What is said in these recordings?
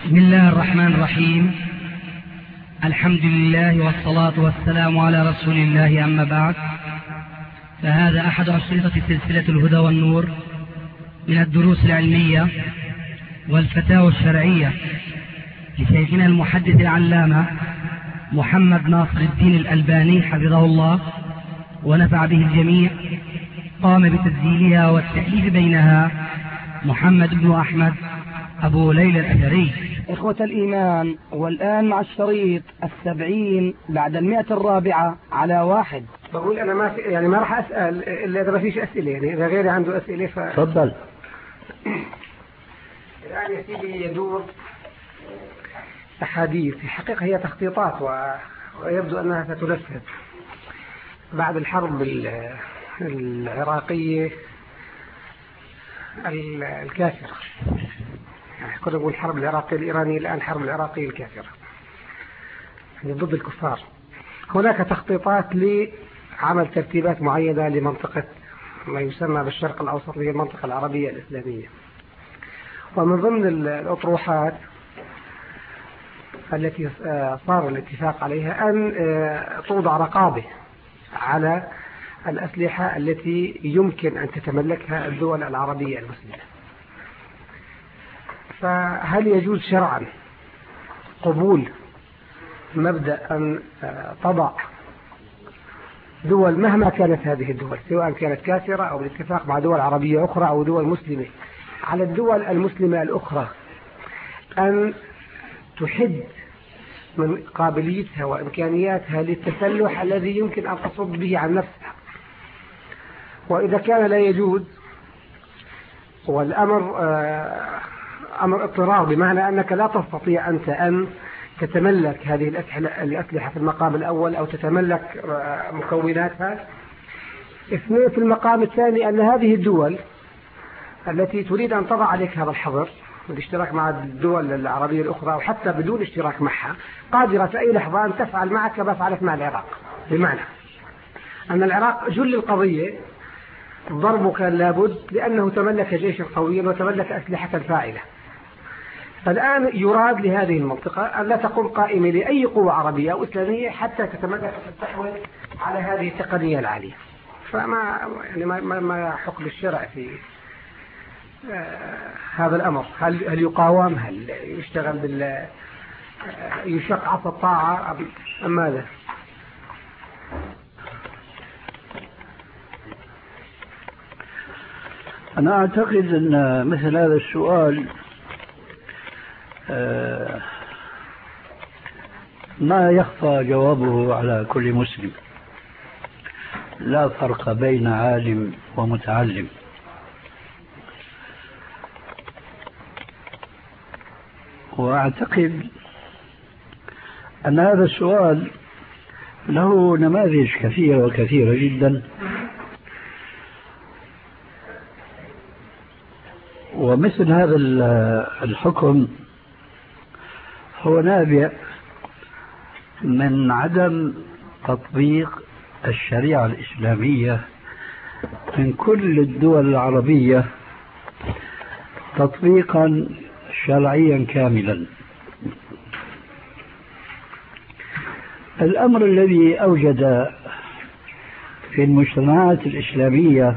بسم الله الرحمن الرحيم. الحمد لله والصلاة والسلام على رسول الله، أما بعد، فهذا أحد أشرطة سلسلة الهدى والنور من الدروس العلمية والفتاوى الشرعية لشيخنا المحدث العلامة محمد ناصر الدين الألباني حفظه الله ونفع به الجميع. قام بتسجيلها والتأليف بينها محمد بن أحمد أبو ليلى الأثري. إخوة الإيمان، والآن مع الشريط 70 بعد 100 الرابعة على 1. بقول أنا ما راح أسأل إلا إذا ما فيش أسئلة، يعني إذا غيري عنده أسئلة تفضل. يعني يا سيدي يدور أحاديث، في الحقيقة هي تخطيطات ويبدو أنها ستنفذ بعد الحرب العراقية الكافرة. يعني كنا نقول الحرب العراقية الإيرانية، الآن الحرب العراقية الكافرة، يعني ضد الكفار. هناك تخطيطات لعمل ترتيبات معينة لمنطقة ما يسمى بالشرق الأوسط، هي المنطقة العربية الإسلامية. ومن ضمن الأطروحات التي صار الاتفاق عليها أن توضع رقابة على الأسلحة التي يمكن أن تتملكها الدول العربية المسلمة. فهل يجوز شرعا قبول مبدأ أن تضع دول مهما كانت هذه الدول، سواء كانت كافرة أو بالاتفاق مع دول عربية أخرى أو دول مسلمة، على الدول المسلمة الأخرى أن تحد من قابليتها وإمكانياتها للتسلح الذي يمكن أن تصد به عن نفسها؟ وإذا كان لا يجوز والأمر أمر اضطرار، بمعنى أنك لا تستطيع أنت أن تتملك هذه الأسلحة في المقام الأول أو تتملك مكوناتها. اثنين، في المقام الثاني أن هذه الدول التي تريد أن تضع عليك هذا الحظر بالاشتراك مع الدول العربية الأخرى أو حتى بدون اشتراك معها، قادرة في أي لحظة أن تفعل معك كما فعلت مع العراق. بمعنى أن العراق جل القضية ضربه كان لابد لأنه تملك جيشا قويا وتملك أسلحة فاعلة. فالآن يراد لهذه المنطقة أن لا تقوم قائمة لأي قوة عربية أو إسلامية حتى تتملك وتستحوذ على هذه التقنية العالية. فما يعني ما حكم الشرع في هذا الأمر؟ هل يقاوم؟ هل يشتغل يشق عصا الطاعة أم ماذا؟ أنا أعتقد أن مثل هذا السؤال ما يخفى جوابه على كل مسلم، لا فرق بين عالم ومتعلم. وأعتقد أن هذا السؤال له نماذج كثيرة وكثيرة جدا، ومثل هذا الحكم هو نابع من عدم تطبيق الشريعة الإسلامية من كل الدول العربية تطبيقا شرعيا كاملا. الأمر الذي أوجد في المجتمعات الإسلامية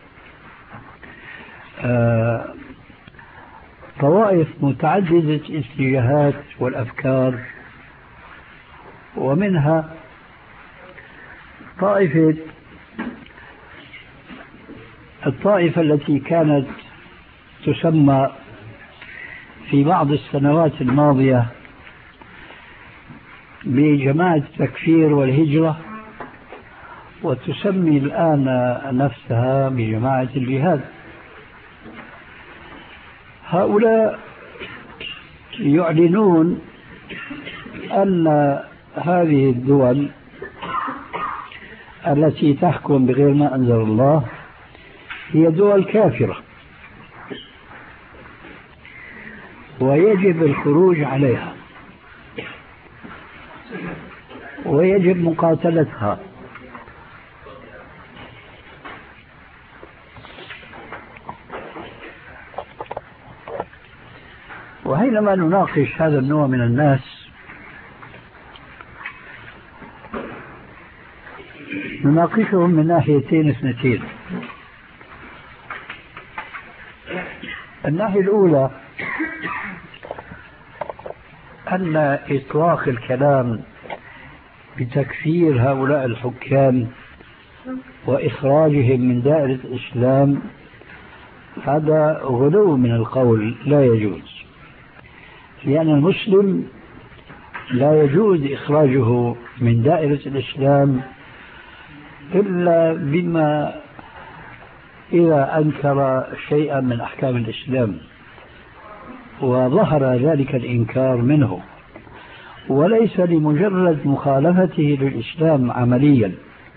طوائف متعددة الاتجاهات والأفكار، ومنها الطائفة التي كانت تسمى في بعض السنوات الماضية بجماعة التكفير والهجرة، وتسمي الآن نفسها بجماعة الجهاد. هؤلاء يعلنون أن هذه الدول التي تحكم بغير ما أنزل الله هي دول كافرة ويجب الخروج عليها ويجب مقاتلتها. وهي حينما نناقش هذا النوع من الناس نناقشهم من ناحيتين اثنتين. الناحية الأولى أن إطلاق الكلام بتكفير هؤلاء الحكام وإخراجهم من دائرة الإسلام هذا غلو من القول، لا يجوز، لأن المسلم لا يجوز إخراجه من دائرة الإسلام إلا بما إذا أنكر شيئا من أحكام الإسلام وظهر ذلك الإنكار منه، وليس لمجرد مخالفته للإسلام عمليا.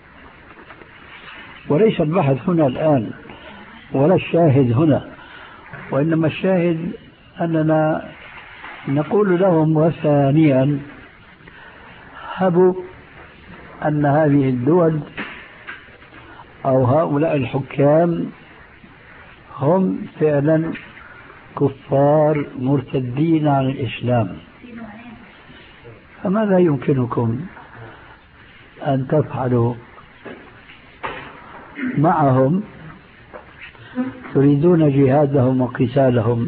وليس البحث هنا الآن ولا الشاهد هنا، وإنما الشاهد أننا نقول لهم وثانيا هبوا أن هذه الدول أو هؤلاء الحكام هم فعلا كفار مرتدين عن الإسلام، فماذا يمكنكم أن تفعلوا معهم؟ تريدون جهادهم وقتالهم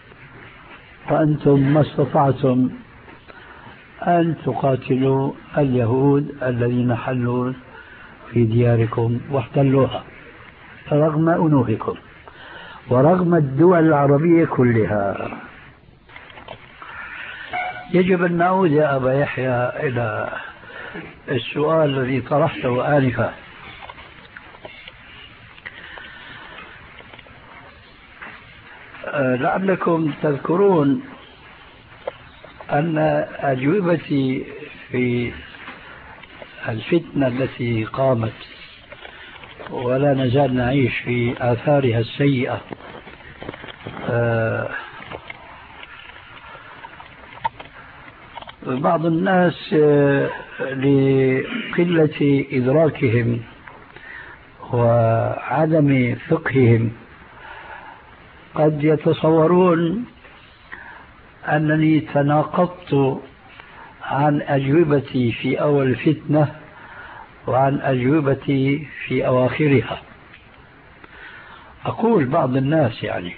وأنتم ما استطعتم أن تقاتلوا اليهود الذين حلوا في دياركم واحتلوها رغم أنوفكم ورغم الدول العربية كلها. يجب أن نعود يا أبا يحيى إلى السؤال الذي طرحته آنفا. لعلكم تذكرون أن أجوبتي في الفتنة التي قامت ولا نزال نعيش في آثارها السيئة بعض الناس لقلة إدراكهم وعدم فقههم قد يتصورون أنني تناقضت عن أجوبتي في أول الفتنة وعن أجوبتي في أواخرها. أقول بعض الناس يعني،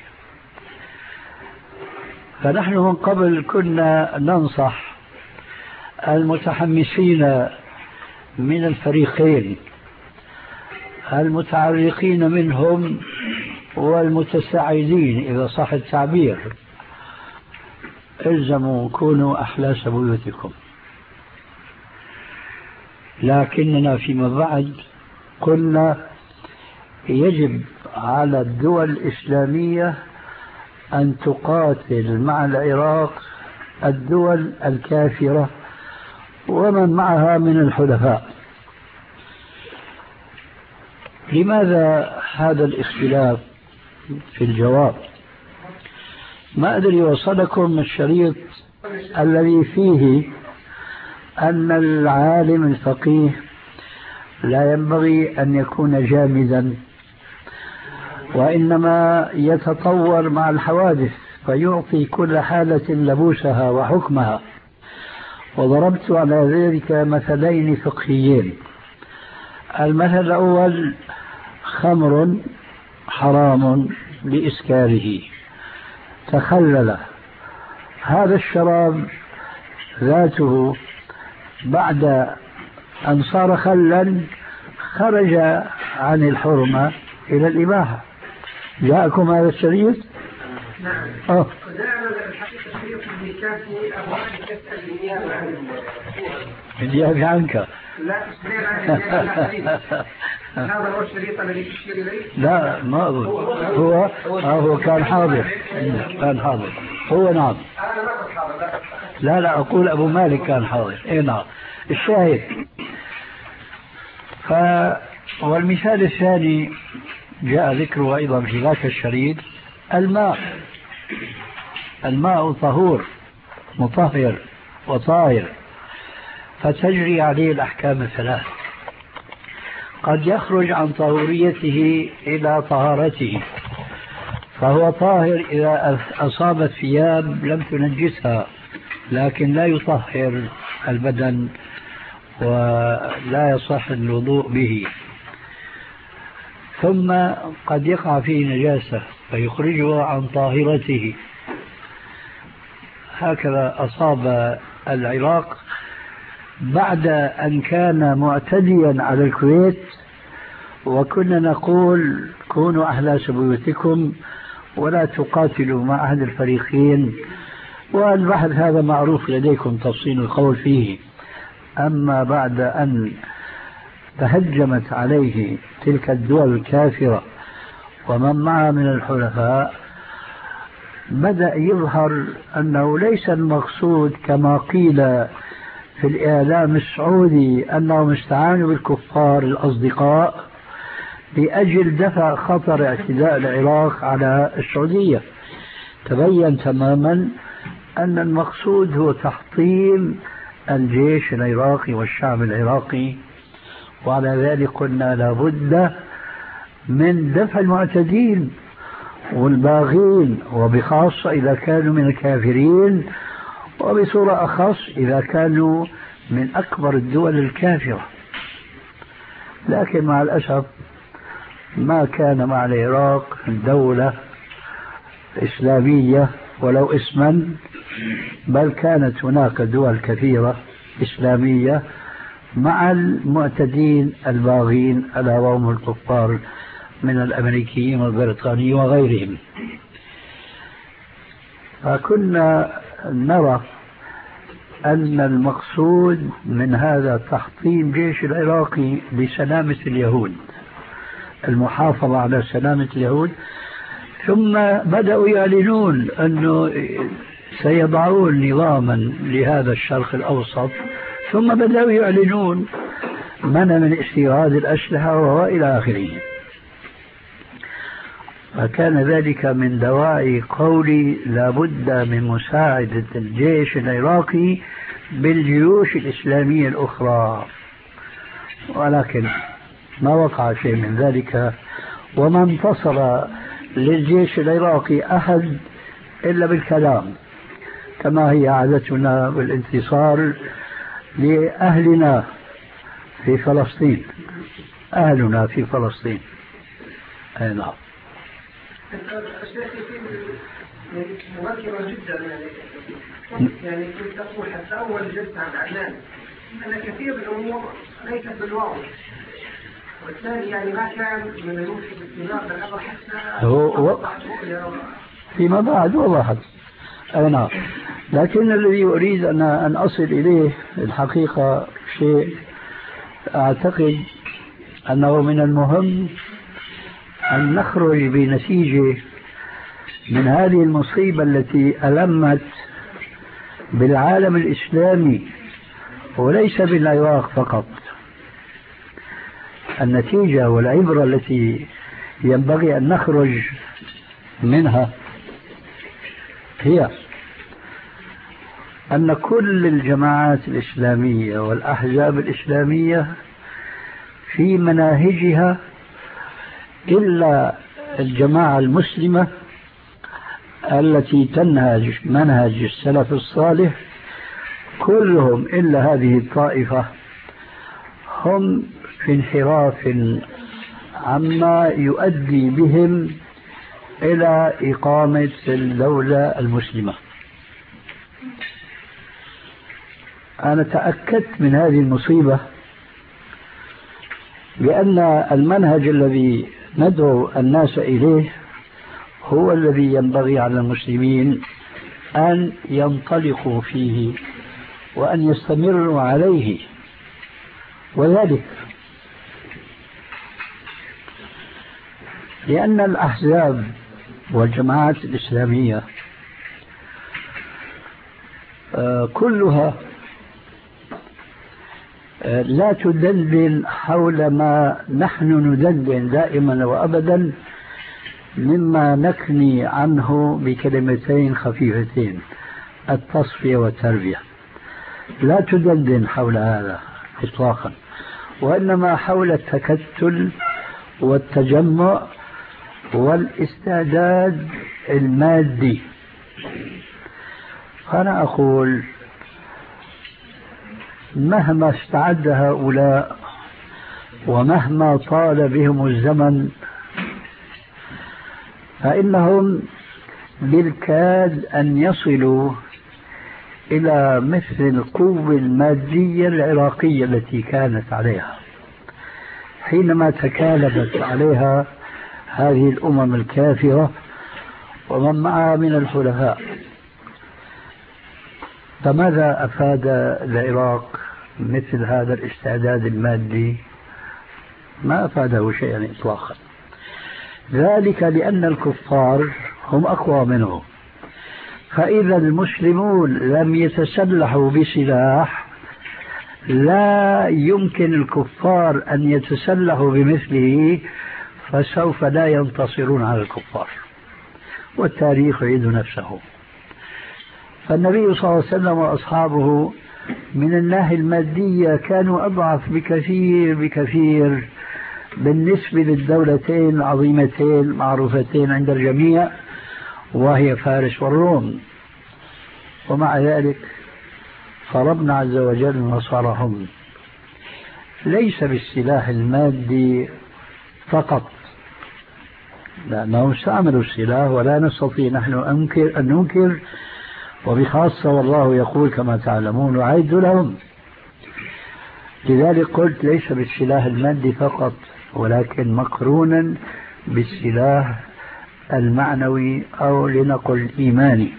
فنحن من قبل كنا ننصح المتحمسين من الفريقين، المتعرقين منهم والمتساعدين إذا صح التعبير، الزموا كونوا أحلاس بيوتكم. لكننا فيما بعد قلنا يجب على الدول الإسلامية أن تقاتل مع العراق الدول الكافرة ومن معها من الحلفاء. لماذا هذا الاختلاف في الجواب؟ ما أدري وصلكم الشريط الذي فيه أن العالم الفقيه لا ينبغي أن يكون جامدا، وإنما يتطور مع الحوادث فيعطي كل حالة لبوسها وحكمها. وضربت على ذلك مثلين فقهيين. المثل الأول: خمر حرام لإسكاره، تخلل هذا الشراب ذاته بعد أن صار خلا خرج عن الحرمة إلى الإباحة. جاءكم هذا الشريط؟ نعم. الحقيقة الشريط اللي كان في أبواب تسأل بالنيابة عنك. لا هذا هو الشريط الذي تشير إليه؟ لا ما أظن. هو كان حاضر. كان حاضر هو. نعم. أنا ما كنت حاضر. لا أقول أبو مالك كان حاضر. إيه نعم. الشاهد. والمثال الثاني جاء ذكره أيضا في ذاك الشريط: الماء طهور مطهر وطاهر، فتجري عليه الأحكام الثلاث. قد يخرج عن طهوريته إلى طهارته، فهو طاهر إذا أصابت ثياب لم تنجسها، لكن لا يطهر البدن ولا يصح الوضوء به. ثم قد يقع فيه نجاسة فيخرجه عن طاهرته. هكذا أصاب العراق بعد أن كان معتديا على الكويت، وكنا نقول كونوا أحلاس بيوتكم ولا تقاتلوا مع أحد الفريقين، والبحث هذا معروف لديكم تفصيل القول فيه. أما بعد أن تهجمت عليه تلك الدول الكافرة ومن معها من الحلفاء، بدأ يظهر أنه ليس المقصود كما قيل في الإعلام السعودي أنهم استعانوا بالكفار الأصدقاء لأجل دفع خطر اعتداء العراق على السعودية. تبين تماما أن المقصود هو تحطيم الجيش العراقي والشعب العراقي، وعلى ذلك قلنا لابد من دفع المعتدين والباغين، وبخاصة إذا كانوا من الكافرين، وبصورة أخص إذا كانوا من أكبر الدول الكافرة. لكن مع الأسف ما كان مع العراق دولة إسلامية ولو اسما، بل كانت هناك دول كثيرة إسلامية مع المعتدين الباغين ألا وهم الكفار من الأمريكيين والبريطانيين وغيرهم. فكنا نرى أن المقصود من هذا تحطيم جيش العراقي لسلامة اليهود، المحافظة على سلامة اليهود. ثم بدأوا يعلنون أنه سيضعون نظاما لهذا الشرق الأوسط، ثم بدأوا يعلنون منع من استيراد الأسلحة وإلى آخره. فكان ذلك من دواعي قولي لابد من مساعدة الجيش العراقي بالجيوش الإسلامية الأخرى، ولكن ما وقع شيء من ذلك، وما انتصر للجيش العراقي أحد إلا بالكلام، كما هي عادتنا بالانتصار لأهلنا في فلسطين. أهلنا في فلسطين. أي نعم. مبكرة جدا يعني كنت تقول حتى أول جلسة عن عدنان أن كثير من الأمور ليست بالواضح، والثاني يعني ما كان من الممكن الاتفاق بالأمر حتى هو فيما بعد وضحت. أي نعم. لكن الذي أريد أن أصل إليه الحقيقة شيء أعتقد أنه من المهم أن نخرج بنتيجة من هذه المصيبة التي ألمت بالعالم الإسلامي وليس بالعراق فقط. النتيجة والعبرة التي ينبغي أن نخرج منها هي أن كل الجماعات الإسلامية والأحزاب الإسلامية في مناهجها إلا الجماعة المسلمة التي تنهج منهج السلف الصالح، كلهم إلا هذه الطائفة هم في انحراف عما يؤدي بهم إلى إقامة الدولة المسلمة. أنا تأكدت من هذه المصيبة لأن المنهج الذي ندعو الناس إليه هو الذي ينبغي على المسلمين أن ينطلقوا فيه وأن يستمروا عليه، وذلك لأن الأحزاب والجماعات الإسلامية كلها لا تدندن حول ما نحن ندندن دائما وأبدا، مما نكني عنه بكلمتين خفيفتين: التصفية والتربية. لا تدندن حول هذا إطلاقا، وإنما حول التكتل والتجمع والاستعداد المادي. فأنا أقول مهما استعد هؤلاء ومهما طال بهم الزمن فإنهم بالكاد أن يصلوا إلى مثل القوة المادية العراقية التي كانت عليها حينما تكالبت عليها هذه الأمم الكافرة ومن معها من الحلفاء. فماذا أفاد العراق مثل هذا الاستعداد المادي؟ ما أفاده شيئا إطلاقا، ذلك لأن الكفار هم أقوى منه. فإذا المسلمون لم يتسلحوا بسلاح لا يمكن الكفار أن يتسلحوا بمثله، فسوف لا ينتصرون على الكفار، والتاريخ يعيد نفسه. فالنبي صلى الله عليه وسلم وأصحابه من الناحية المادية كانوا أضعف بكثير بالنسبة للدولتين العظيمتين معروفتين عند الجميع وهي فارس والروم. ومع ذلك فربنا عز وجل نصرهم ليس بالسلاح المادي فقط، لأنهم استعملوا السلاح ولا نستطيع نحن أن ننكر، وبخاصة والله يقول كما تعلمون وأعدوا لهم. لذلك قلت ليس بالسلاح المادي فقط ولكن مقرونا بالسلاح المعنوي أو لنقل الإيماني.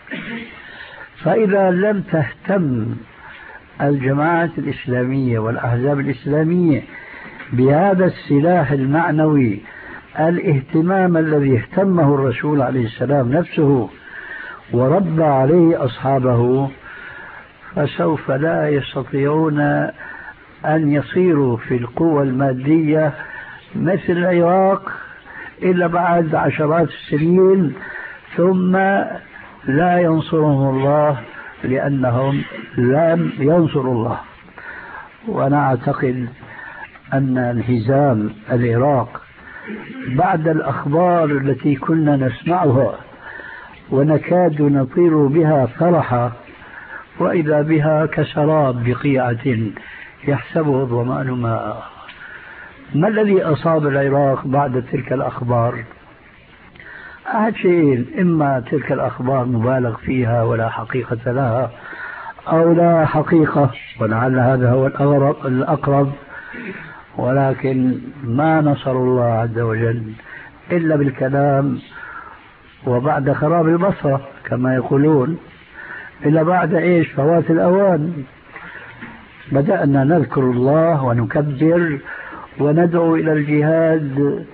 فإذا لم تهتم الجماعات الإسلامية والأحزاب الإسلامية بهذا السلاح المعنوي الاهتمام الذي اهتمه الرسول عليه السلام نفسه وربى عليه أصحابه، فسوف لا يستطيعون أن يصيروا في القوة المادية مثل العراق إلا بعد عشرات السنين، ثم لا ينصرهم الله لأنهم لم ينصروا الله. وأنا أعتقد أن انهزام العراق بعد الأخبار التي كنا نسمعها ونكاد نطير بها فرحا وإذا بها كسراب بقيعة يحسبه الظمآن ماء. ما الذي أصاب العراق بعد تلك الأخبار؟ أحد شيئين: إما تلك الأخبار مبالغ فيها ولا حقيقة لها، أو لا حقيقة ولعل هذا هو الأقرب، ولكن ما نصر الله عز وجل إلا بالكلام وبعد خراب البصرة كما يقولون، إلا بعد إيش؟ فوات الأوان. بدأنا نذكر الله ونكبر وندعو إلى الجهاد،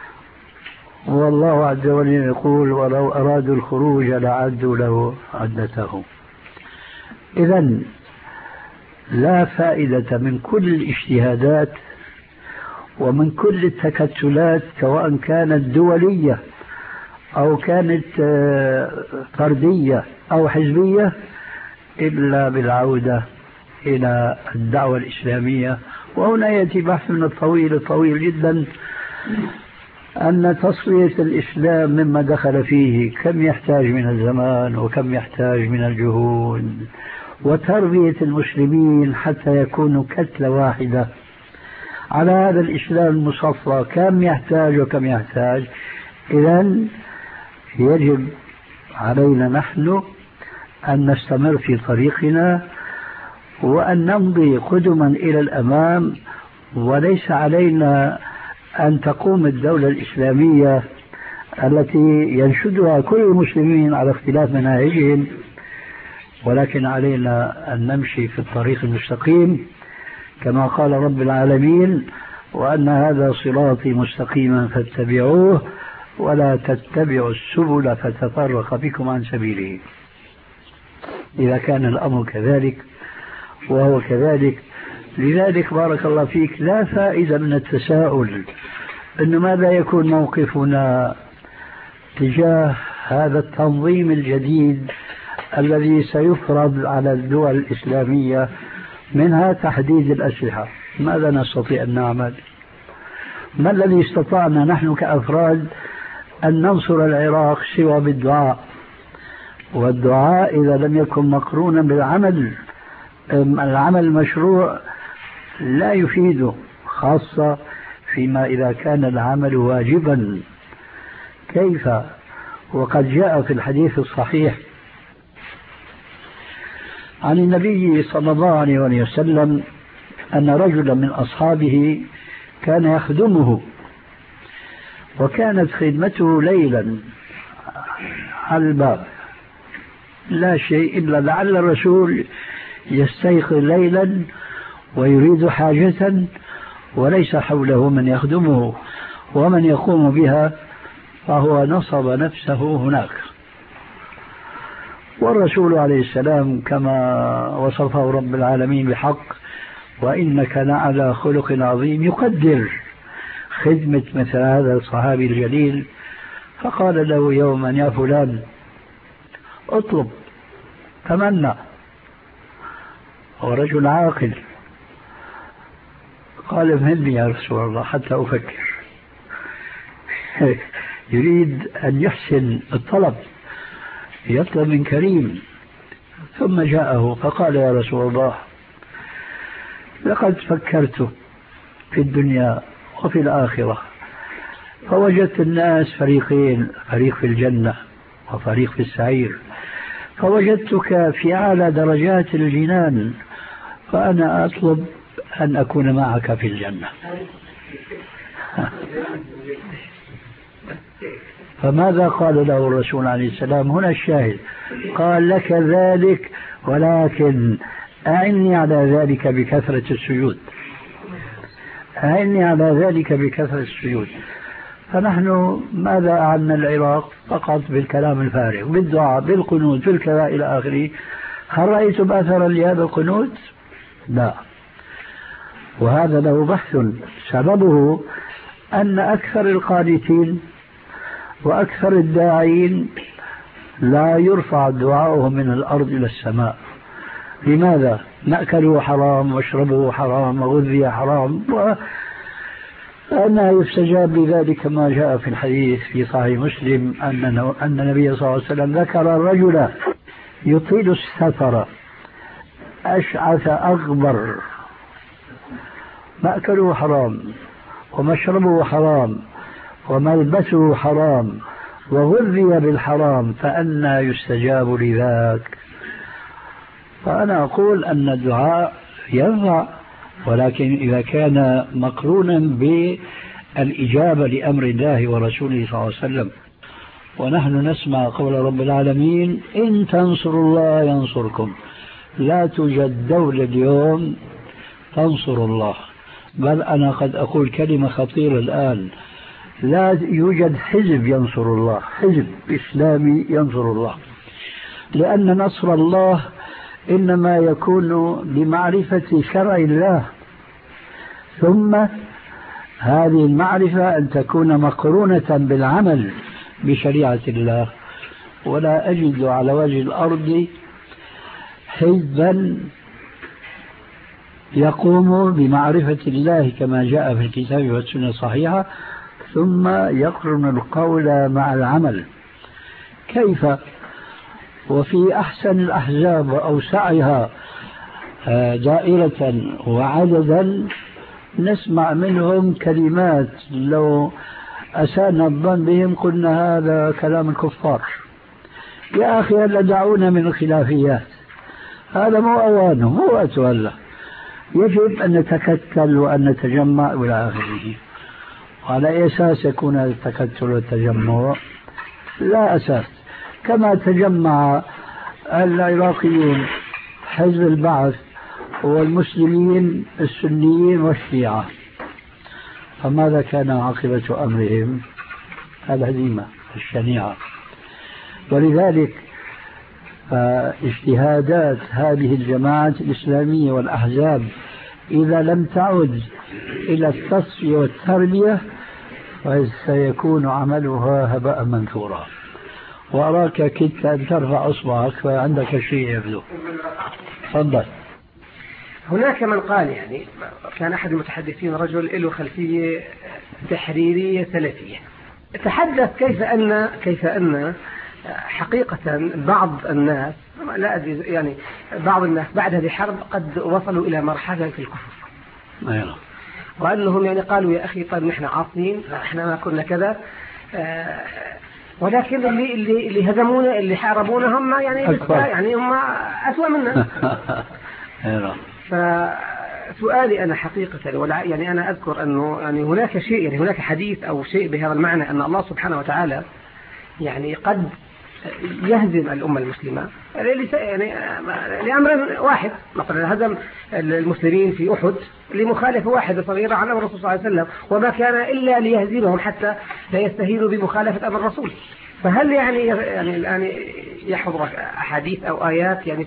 والله عز وجل يقول: ولو أرادوا الخروج لعدوا له عدته. إذن لا فائدة من كل الاجتهادات ومن كل التكتلات سواء كانت دولية أو كانت فردية أو حزبية إلا بالعودة إلى الدعوة الإسلامية. وهنا يأتي بحث من الطويل جدا أن تصفية الإسلام مما دخل فيه كم يحتاج من الزمان وكم يحتاج من الجهود، وتربية المسلمين حتى يكونوا كتلة واحدة على هذا الإسلام المصفى كم يحتاج وكم يحتاج. إذن يجب علينا نحن أن نستمر في طريقنا وأن نمضي قدما إلى الأمام، وليس علينا أن تقوم الدولة الإسلامية التي ينشدها كل المسلمين على اختلاف مناهجهم، ولكن علينا أن نمشي في الطريق المستقيم كما قال رب العالمين: وأن هذا صراطي مستقيما فاتبعوه ولا تتبعوا السبل فتفرق بكم عن سبيله. إذا كان الأمر كذلك وهو كذلك، لذلك بارك الله فيك لا فائدة من التساؤل إنه ماذا يكون موقفنا تجاه هذا التنظيم الجديد الذي سيفرض على الدول الإسلامية، منها تحديد الأسلحة. ماذا نستطيع أن نعمل؟ ما الذي استطعنا نحن كأفراد أن ننصر العراق سوى بالدعاء، والدعاء إذا لم يكن مقرونا بالعمل، العمل المشروع لا يفيده، خاصة فيما إذا كان العمل واجبا. كيف وقد جاء في الحديث الصحيح عن النبي صلى الله عليه وسلم أن رجلا من أصحابه كان يخدمه، وكانت خدمته ليلا على الباب، لا شيء إلا لعل الرسول يستيقظ ليلا ويريد حاجة وليس حوله من يخدمه ومن يقوم بها، فهو نصب نفسه هناك. والرسول عليه السلام كما وصفه رب العالمين بحق: وإنك لعلى خلق عظيم، يقدر خدمة مثل هذا الصحابي الجليل. فقال له يوما: يا فلان اطلب، تمنى. ورجل عاقل قال: افهمني يا رسول الله حتى أفكر. يريد أن يحسن الطلب، يطلب من كريم. ثم جاءه فقال: يا رسول الله، لقد فكرت في الدنيا وفي الآخرة، فوجدت الناس فريقين، فريق في الجنة وفريق في السعير، فوجدتك في أعلى درجات الجنان، فأنا أطلب أن أكون معك في الجنة. فماذا قال له الرسول عليه السلام؟ هنا الشاهد، قال: لك ذلك، ولكن أعني على ذلك بكثرة السجود، أعني على ذلك بكثرة السجود. فنحن ماذا أعنا العراق؟ فقط بالكلام الفارغ، بالدعاء، بالقنوت، بالكذا إلى آخره. هل رأيتم أثرا لهذا القنوت؟ لا. وهذا له بحث، سببه أن أكثر القانتين وأكثر الداعين لا يرفع دعاؤهم من الأرض إلى السماء. لماذا؟ مأكله حرام، واشربه حرام، وغذي حرام، وأنها يستجاب لذلك ما جاء في الحديث في صحيح مسلم أن النبي صلى الله عليه وسلم ذكر الرجل يطيل السفر أشعث أغبر، مأكله حرام، ومشربه حرام، وملبسه حرام، وغذي بالحرام، فأنى يستجاب لذاك. فأنا أقول أن الدعاء ينفع، ولكن إذا كان مقرونا بالإجابة لأمر الله ورسوله صلى الله عليه وسلم. ونحن نسمع قول رب العالمين: إن تنصروا الله ينصركم. لا توجد دولة اليوم تنصر الله، بل أنا قد أقول كلمة خطيرة الآن: لا يوجد حزب ينصر الله، حزب إسلامي ينصر الله، لأن نصر الله إنما يكون بمعرفة شرع الله، ثم هذه المعرفة أن تكون مقرونة بالعمل بشريعة الله. ولا أجد على وجه الأرض حزبا يقوم بمعرفة الله كما جاء في الكتاب والسنة الصحيحة ثم يقرن القول مع العمل. كيف؟ وفي أحسن الأحزاب وأوسعها دائرة وعددا نسمع منهم كلمات لو أسانا الظن بهم قلنا هذا كلام الكفار. يا أخي هلا دعونا من الخلافيات، هذا مو أوانه، مو وقته هلا. يجب أن نتكتل وأن نتجمع إلى آخره. وعلى أي أساس يكون هذا التكتل والتجمع؟ لا أساس. كما تجمع العراقيون حزب البعث والمسلمين السنيين والشيعة، فماذا كان عاقبة أمرهم؟ الهزيمة الشنيعة. ولذلك اجتهادات هذه الجماعات الإسلامية والأحزاب إذا لم تعد إلى التصفية والتربية فسيكون عملها هباء منثورا. وأراك كدت أن ترفع أصبعك فعندك شيء يبدو. تفضل. هناك من قال كان أحد المتحدثين رجل له خلفية تحريرية سلفية، تحدث كيف أن حقيقة بعض الناس، لا أدري يعني بعض الناس بعد هذه الحرب قد وصلوا إلى مرحلة الكفر، وأنهم يعني قالوا يا أخي طيب نحن عاصين، نحن ما كنا كذا، ولكن اللي هزمونا اللي حاربونا هم يعني هم أسوأ منا. فسؤالي أنا حقيقة يعني أنا أذكر أنه يعني هناك شيء، يعني هناك حديث أو شيء بهذا المعنى أن الله سبحانه وتعالى يعني قد يهزم الأمة المسلمة يعني لأمر واحد. مثلا هزم المسلمين في أحد لمخالفة واحدة صغيرة عن أمر الرسول صلى الله عليه وسلم، وما كان إلا ليهزمهم حتى لا يستهينوا بمخالفة أمر الرسول. فهل يعني الآن يحضرك أحاديث أو آيات يعني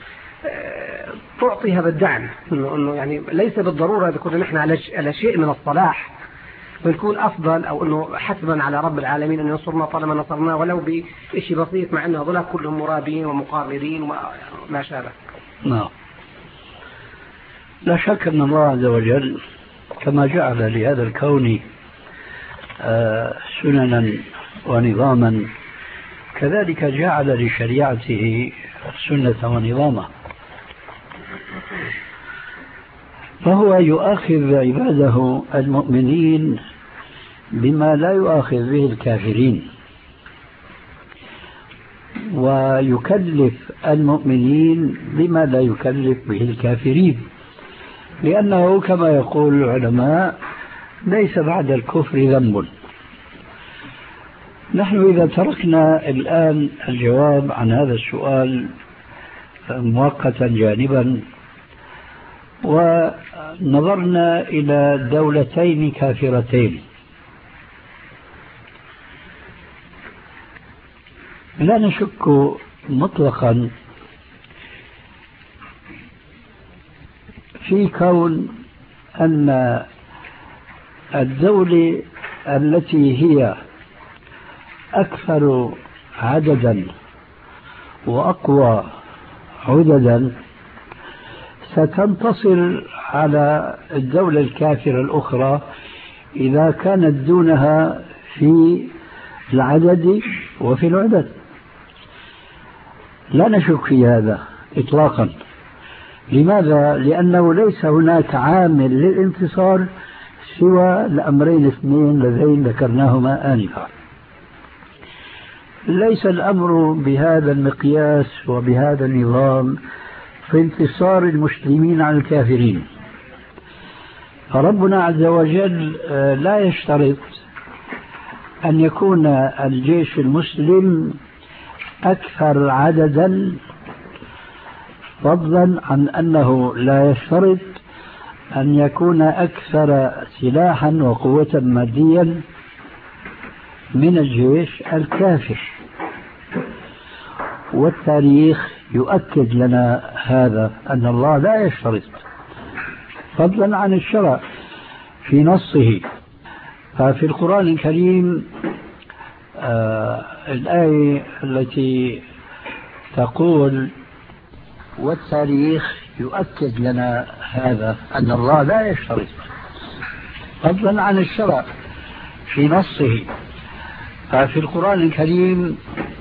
تعطي هذا الدعم إنه يعني ليس بالضرورة إذا كنا نحن على شيء من الصلاح بنكون أفضل، أو أنه حتما على رب العالمين أن ينصرنا طالما نصرنا ولو بشيء بسيط، مع أنه هذول كلهم مرابين ومقاررين وما شابه. نعم، لا شك أن الله عز وجل كما جعل لهذا الكون سننا ونظاما، كذلك جعل لشريعته سنة ونظاما، فهو يؤاخذ عباده المؤمنين بما لا يؤاخذ به الكافرين، ويكلف المؤمنين بما لا يكلف به الكافرين، لأنه كما يقول العلماء ليس بعد الكفر ذنب. نحن إذا تركنا الآن الجواب عن هذا السؤال مؤقتا جانبا ونظرنا إلى دولتين كافرتين، لا نشك مطلقا في كون أن الدولة التي هي أكثر عددا وأقوى عددا ستنتصر على الدولة الكافرة الأخرى إذا كانت دونها في العدد وفي العدد، لا نشك في هذا إطلاقا. لماذا؟ لأنه ليس هناك عامل للانتصار سوى الأمرين الاثنين اللذين ذكرناهما آنفا. ليس الأمر بهذا المقياس وبهذا النظام في انتصار المسلمين على الكافرين. فربنا عز وجل لا يشترط أن يكون الجيش المسلم أكثر عددا، فضلا عن أنه لا يشترط أن يكون أكثر سلاحا وقوة ماديا من الجيش الكافر، والتاريخ يؤكد لنا هذا أن الله لا يشترط، فضلا عن الشرع في نصه. ففي القرآن الكريم الآية التي تقول والتاريخ يؤكد لنا هذا أن الله لا يشترط، فضلا عن الشرع في نصه. ففي القرآن الكريم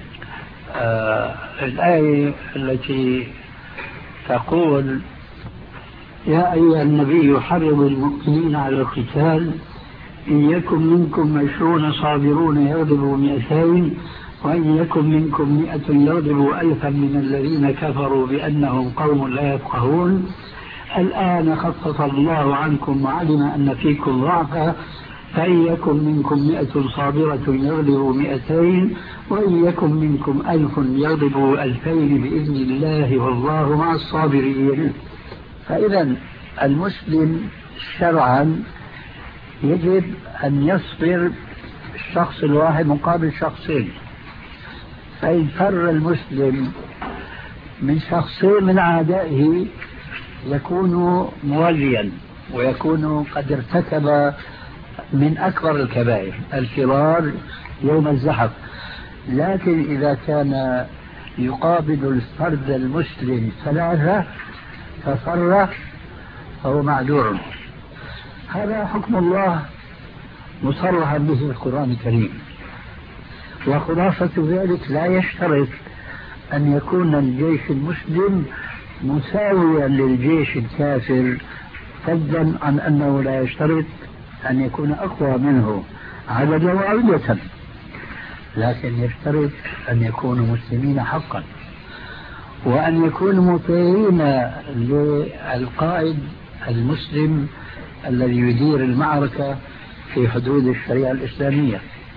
الآية التي تقول يا أيها النبي حرض المؤمنين على القتال إن يكن منكم 20 صابرون يغلبوا 200 وإن يكن منكم 100 يغلبوا 1000 من الذين كفروا بأنهم قوم لا يفقهون الآن خفف الله عنكم وعلم أن فيكم ضعفا فإن يكن منكم 100 صابرة يغلبوا 200 وإن يكن منكم 1000 يغلبوا 2000 بإذن الله والله مع الصابرين. فإذا المسلم شرعا يجب أن يصبر الشخص الواحد مقابل شخصين، فإن فر المسلم من شخصين من أعدائه يكون موليا ويكون قد ارتكب من أكبر الكبائر الفرار يوم الزحف. لكن إذا كان يقابل الفرد المسلم 3 ففر فهو معذور. هذا حكم الله مصرحا به في القرآن الكريم. وخلاصة ذلك لا يشترط أن يكون الجيش المسلم مساويا للجيش الكافر، فضلا عن أنه لا يشترط أن يكون أقوى منه عددا وعدة، لكن يشترط أن يكونوا مسلمين حقا، وأن يكونوا مطيعين للقائد المسلم الذي يدير المعركة في حدود الشريعة الإسلامية.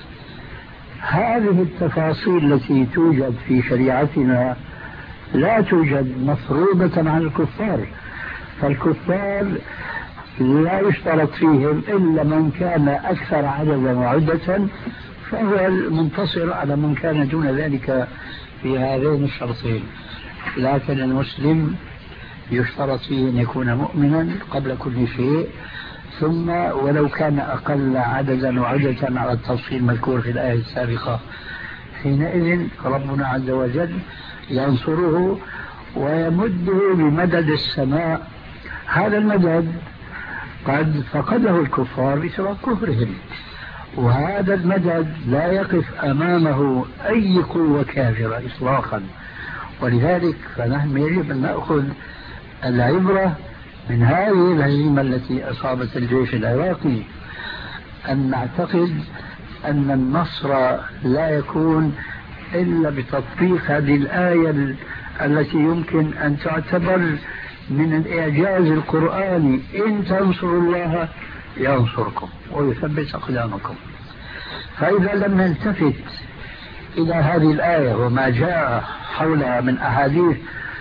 هذه التفاصيل التي توجد في شريعتنا لا توجد مفروضة عن الكفار، فالكفار لا يشترط فيهم إلا من كان أكثر عددا وعدة، فهو المنتصر على من كان دون ذلك في هذين الشرطين. لكن المسلم يشترط فيه أن يكون مؤمنا قبل كل شيء، ثم ولو كان أقل عددا وعدة على التفصيل المذكور في الآية السابقة، حينئذ ربنا عز وجل ينصره ويمده بمدد السماء. هذا المدد قد فقده الكفار بسبب كفرهم، وهذا المدد لا يقف أمامه أي قوة كافرة إطلاقا. ولذلك فنحن يجب أن نأخذ العبرة من هذه الهزيمة التي أصابت الجيش العراقي، أن نعتقد أن النصر لا يكون إلا بتطبيق هذه الآية التي يمكن أن تعتبر من الإعجاز القرآني: إن تنصروا الله ينصركم ويثبت أقدامكم. فإذا لم نلتفت إلى هذه الآية وما جاء حولها من أحاديث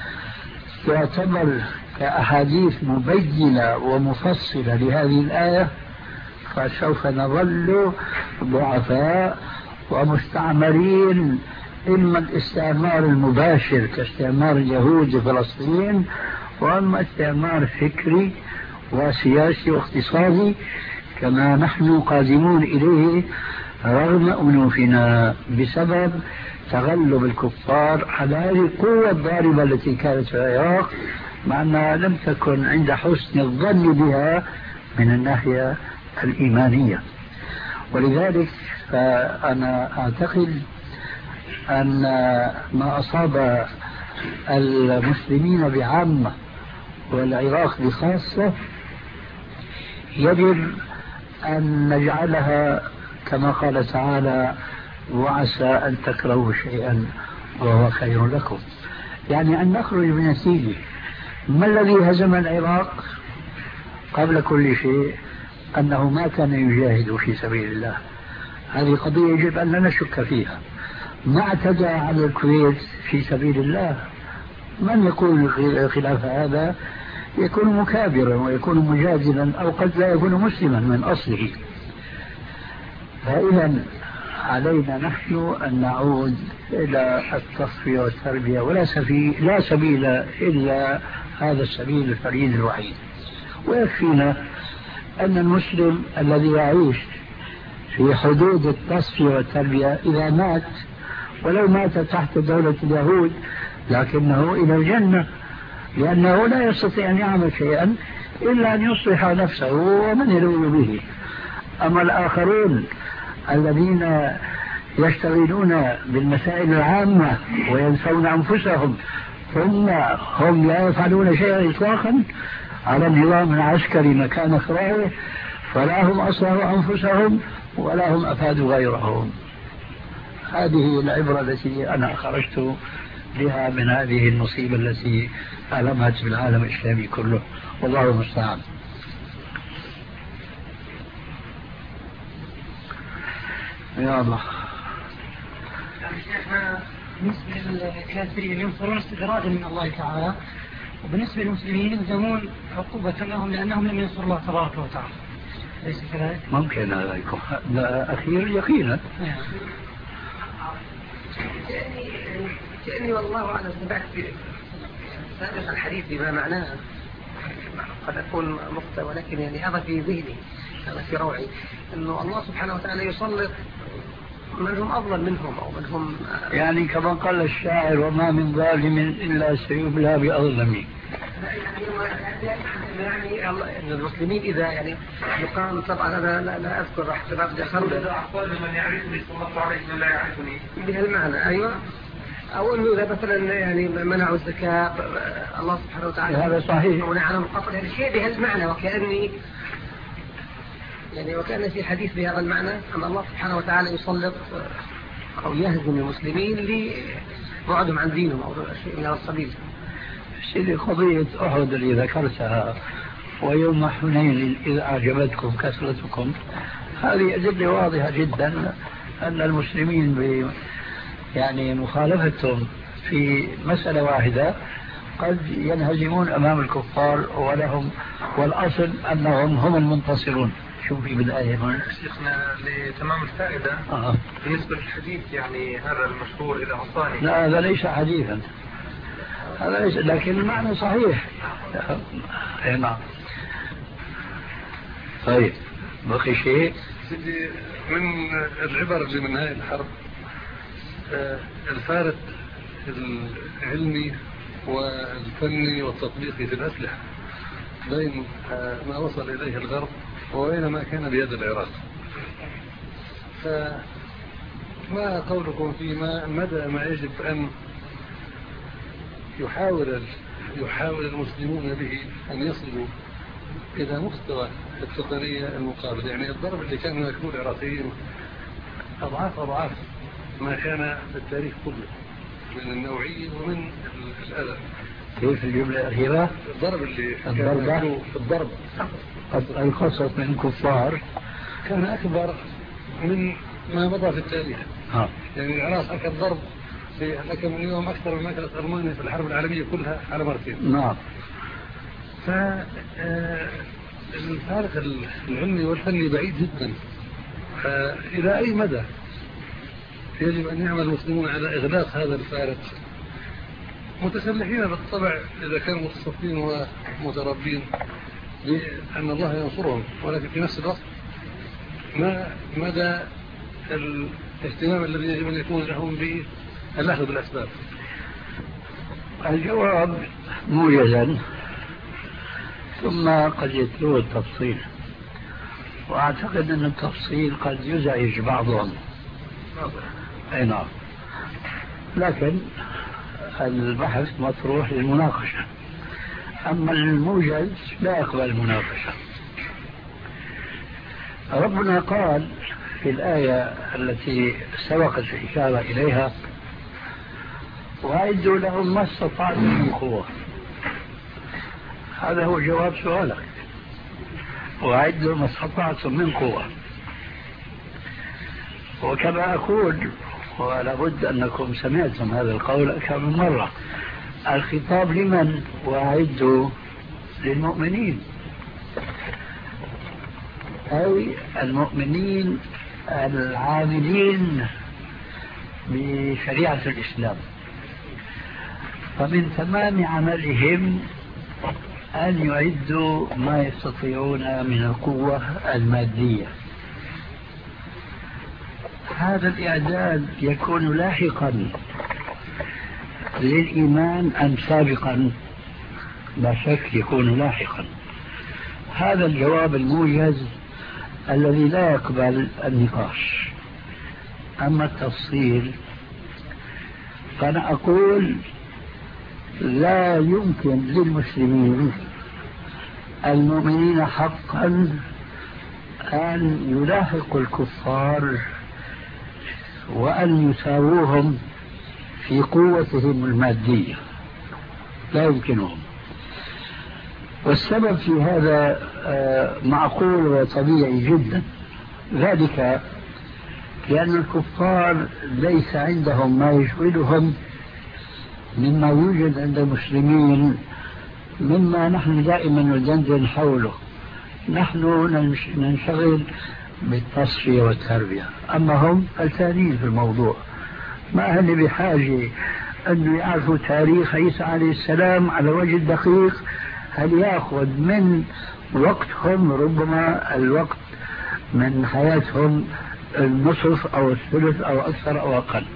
تعتبر كأحاديث مبينة ومفصلة لهذه الآية، فسوف نظل ضعفاء ومستعمرين، إما الاستعمار المباشر كاستعمار اليهود لفلسطين، وأما استعمار فكري وسياسي واقتصادي كما نحن قادمون إليه رغم أنوفنا بسبب تغلب الكفار على هذه القوة الضاربة التي كانت في العراق، مع أنها لم تكن عند حسن الظن بها من الناحية الإيمانية. ولذلك فأنا أعتقد أن ما أصاب المسلمين بعامة والعراق بخاصة يجب أن نجعلها كما قال تعالى: وعسى أن تكرهوا شيئا وهو خير لكم. يعني أن نخرج بنتيجة. ما الذي هزم العراق؟ قبل كل شيء أنه ما كان يجاهد في سبيل الله. هذه قضية يجب أن لا نشك فيها. ما اعتدى على الكويت في سبيل الله. من يقول خلاف هذا يكون مكابرا ويكون مجادلا، أو قد لا يكون مسلما من أصله. فإذا علينا نحن أن نعود إلى التصفية والتربية، لا سبيل إلا هذا السبيل الفريد الوحيد. ويكفينا أن المسلم الذي يعيش في حدود التصفية والتربية إذا مات، ولو مات تحت دولة اليهود، لكنه إلى الجنة، لأنه لا يستطيع أن يعمل شيئا إلا أن يصلح نفسه ومن يلوذ به. أما الآخرون الذين يشتغلون بالمسائل العامة وينسون أنفسهم ثم هم لا يفعلون شيئا إطلاقا على النظام العسكري مكان إخراجه، فلا هم أصلحوا أنفسهم ولا هم أفادوا غيرهم. هذه العبرة التي أنا خرجت بها من هذه المصيبة التي ألمت بالعالم الإسلامي كله، والله المستعان. يا الله. بالنسبة للكافرين ينصرون استدراجا من الله تعالى، وبالنسبة للمسلمين يلزمون عقوبة لهم لأنهم لم ينصروا الله تبارك وتعالى، ليس كذلك؟ ممكن هذا يكون أخير يقينا. كأني والله أعلم سمعت سابق الحديث بما معناه، قد أكون مخطئ، ولكن يعني هذا في ذهني، هذا في روعي، أنه الله سبحانه وتعالى يسلط من هم أفضل منهم أو من هم يعني كما قال الشاعر: وما من ظالم إلا سيبلى بأظلمه. يعني ان المسلمين اذا يعني يقام طبعا انا لا اذكر احتمال دخل من يعرفني صلى الله عليه وسلم لا يعرفني بهالمعنى. ايوه، او انه اذا مثلا يعني منعوا الزكاه الله سبحانه وتعالى هذا صحيح ومنع عنهم القتل، يعني شيء بهالمعنى، وكأن في حديث بهذا المعنى أن الله سبحانه وتعالى يسلط أو يهزم المسلمين لبعدهم عن دينهم أو شيء من هذا القبيل. سيدي قضية أحد اللي ذكرتها ويوم حنين إذ أعجبتكم كثرتكم، هذه أدلة واضحة جدا أن المسلمين يعني مخالفتهم في مسألة واحدة قد ينهزمون أمام الكفار والأصل أنهم هم المنتصرون. شو في بالآية هنا؟ شيخنا لتمام الفائدة بالنسبة للحديث يعني هذا المشهور إذا عصاني، لا هذا ليس حديثا، هذا ليس، لكن المعنى صحيح. نعم. طيب بقي شيء من العبر اللي من هاي الحرب الفارق العلمي والفني والتطبيقي في الأسلحة بين ما وصل إليه الغرب وبين ما كان بيد العراق. فما قولكم فيما مدى ما يجب أن يحاول المسلمون به أن يصلوا إلى مستوى التقنية المقابل؟ يعني الضرب اللي كان يكون العراقيين أضعاف ما كان في التاريخ كله من النوعية ومن الأذى. كيف الجملة الأخيرة؟ الضرب اللي الضرب القصص من الكفار كان أكبر من ما مضى في التاريخ. يعني العراق أكثر ضرب في لكن من اليوم أكثر من كانت ألمانيا في الحرب العالمية كلها على مرتين. نعم. فالفارق العلمي والفني بعيد جدا. إلى أي مدى يجب أن يعمل المسلمون على إغلاق هذا الفارق، متسلحين بالطبع إذا كانوا متصفين ومتربين بأن الله ينصرهم، ولكن في نفس الوقت ما مدى الاهتمام الذي يجب أن يكون لهم بالأخذ بالأسباب؟ الجواب موجزا ثم قد يتلو التفصيل، وأعتقد أن التفصيل قد يزعج بعضهم. أي نعم، لكن البحث مطروح للمناقشة، أما الموجز لا يقبل المناقشة. ربنا قال في الآية التي سبقت الإشارة إليها: وأعدوا لهم ما استطعتم من قوة. هذا هو جواب سؤالك، وأعدوا ما استطعتم من قوة. وكما أقول، ولا بد أنكم سمعتم هذا القول كم مرة، الخطاب لمن؟ وأعدوا للمؤمنين، أي المؤمنين العاملين بشريعة الإسلام. فمن تمام عملهم أن يعدوا ما يستطيعون من القوة المادية. هذا الإعداد يكون لاحقا للإيمان أم سابقا؟ لا شك يكون لاحقا. هذا الجواب الموجز الذي لا يقبل النقاش. أما التفصيل فأنا أقول لا يمكن للمسلمين المؤمنين حقا أن يلاحقوا الكفار وأن يساووهم في قوتهم المادية، لا يمكنهم. والسبب في هذا معقول وطبيعي جدا، ذلك لأن الكفار ليس عندهم ما يشغلهم مما يوجد عند المسلمين، مما نحن دائما ندندن حوله. نحن ننشغل بالتصفية والتربية، أما هم فلتانين في الموضوع، ما هن بحاجة أن يعرفوا تاريخ عيسى عليه السلام على وجه الدقيق. هل يأخذ من وقتهم ربما الوقت من حياتهم النصف أو الثلث أو أكثر أو أقل.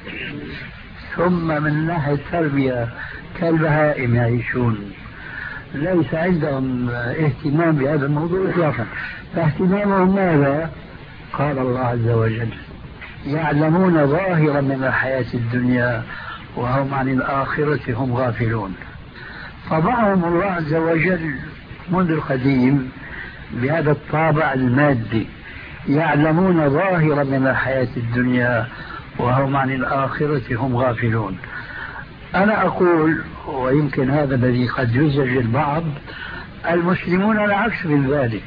ثم من ناحية التربية كالبهائم يعيشون، ليس عندهم اهتمام بهذا الموضوع إطلاقا. فاهتمامهم ماذا؟ قال الله عز وجل يعلمون ظاهرا من الحياة الدنيا وهم عن الآخرة هم غافلون. طبعهم الله عز وجل منذ القديم بهذا الطابع المادي، يعلمون ظاهرا من الحياة الدنيا وهم عن الآخرة هم غافلون. أنا أقول، ويمكن هذا الذي قد يزعج البعض، المسلمون العكس من ذلك.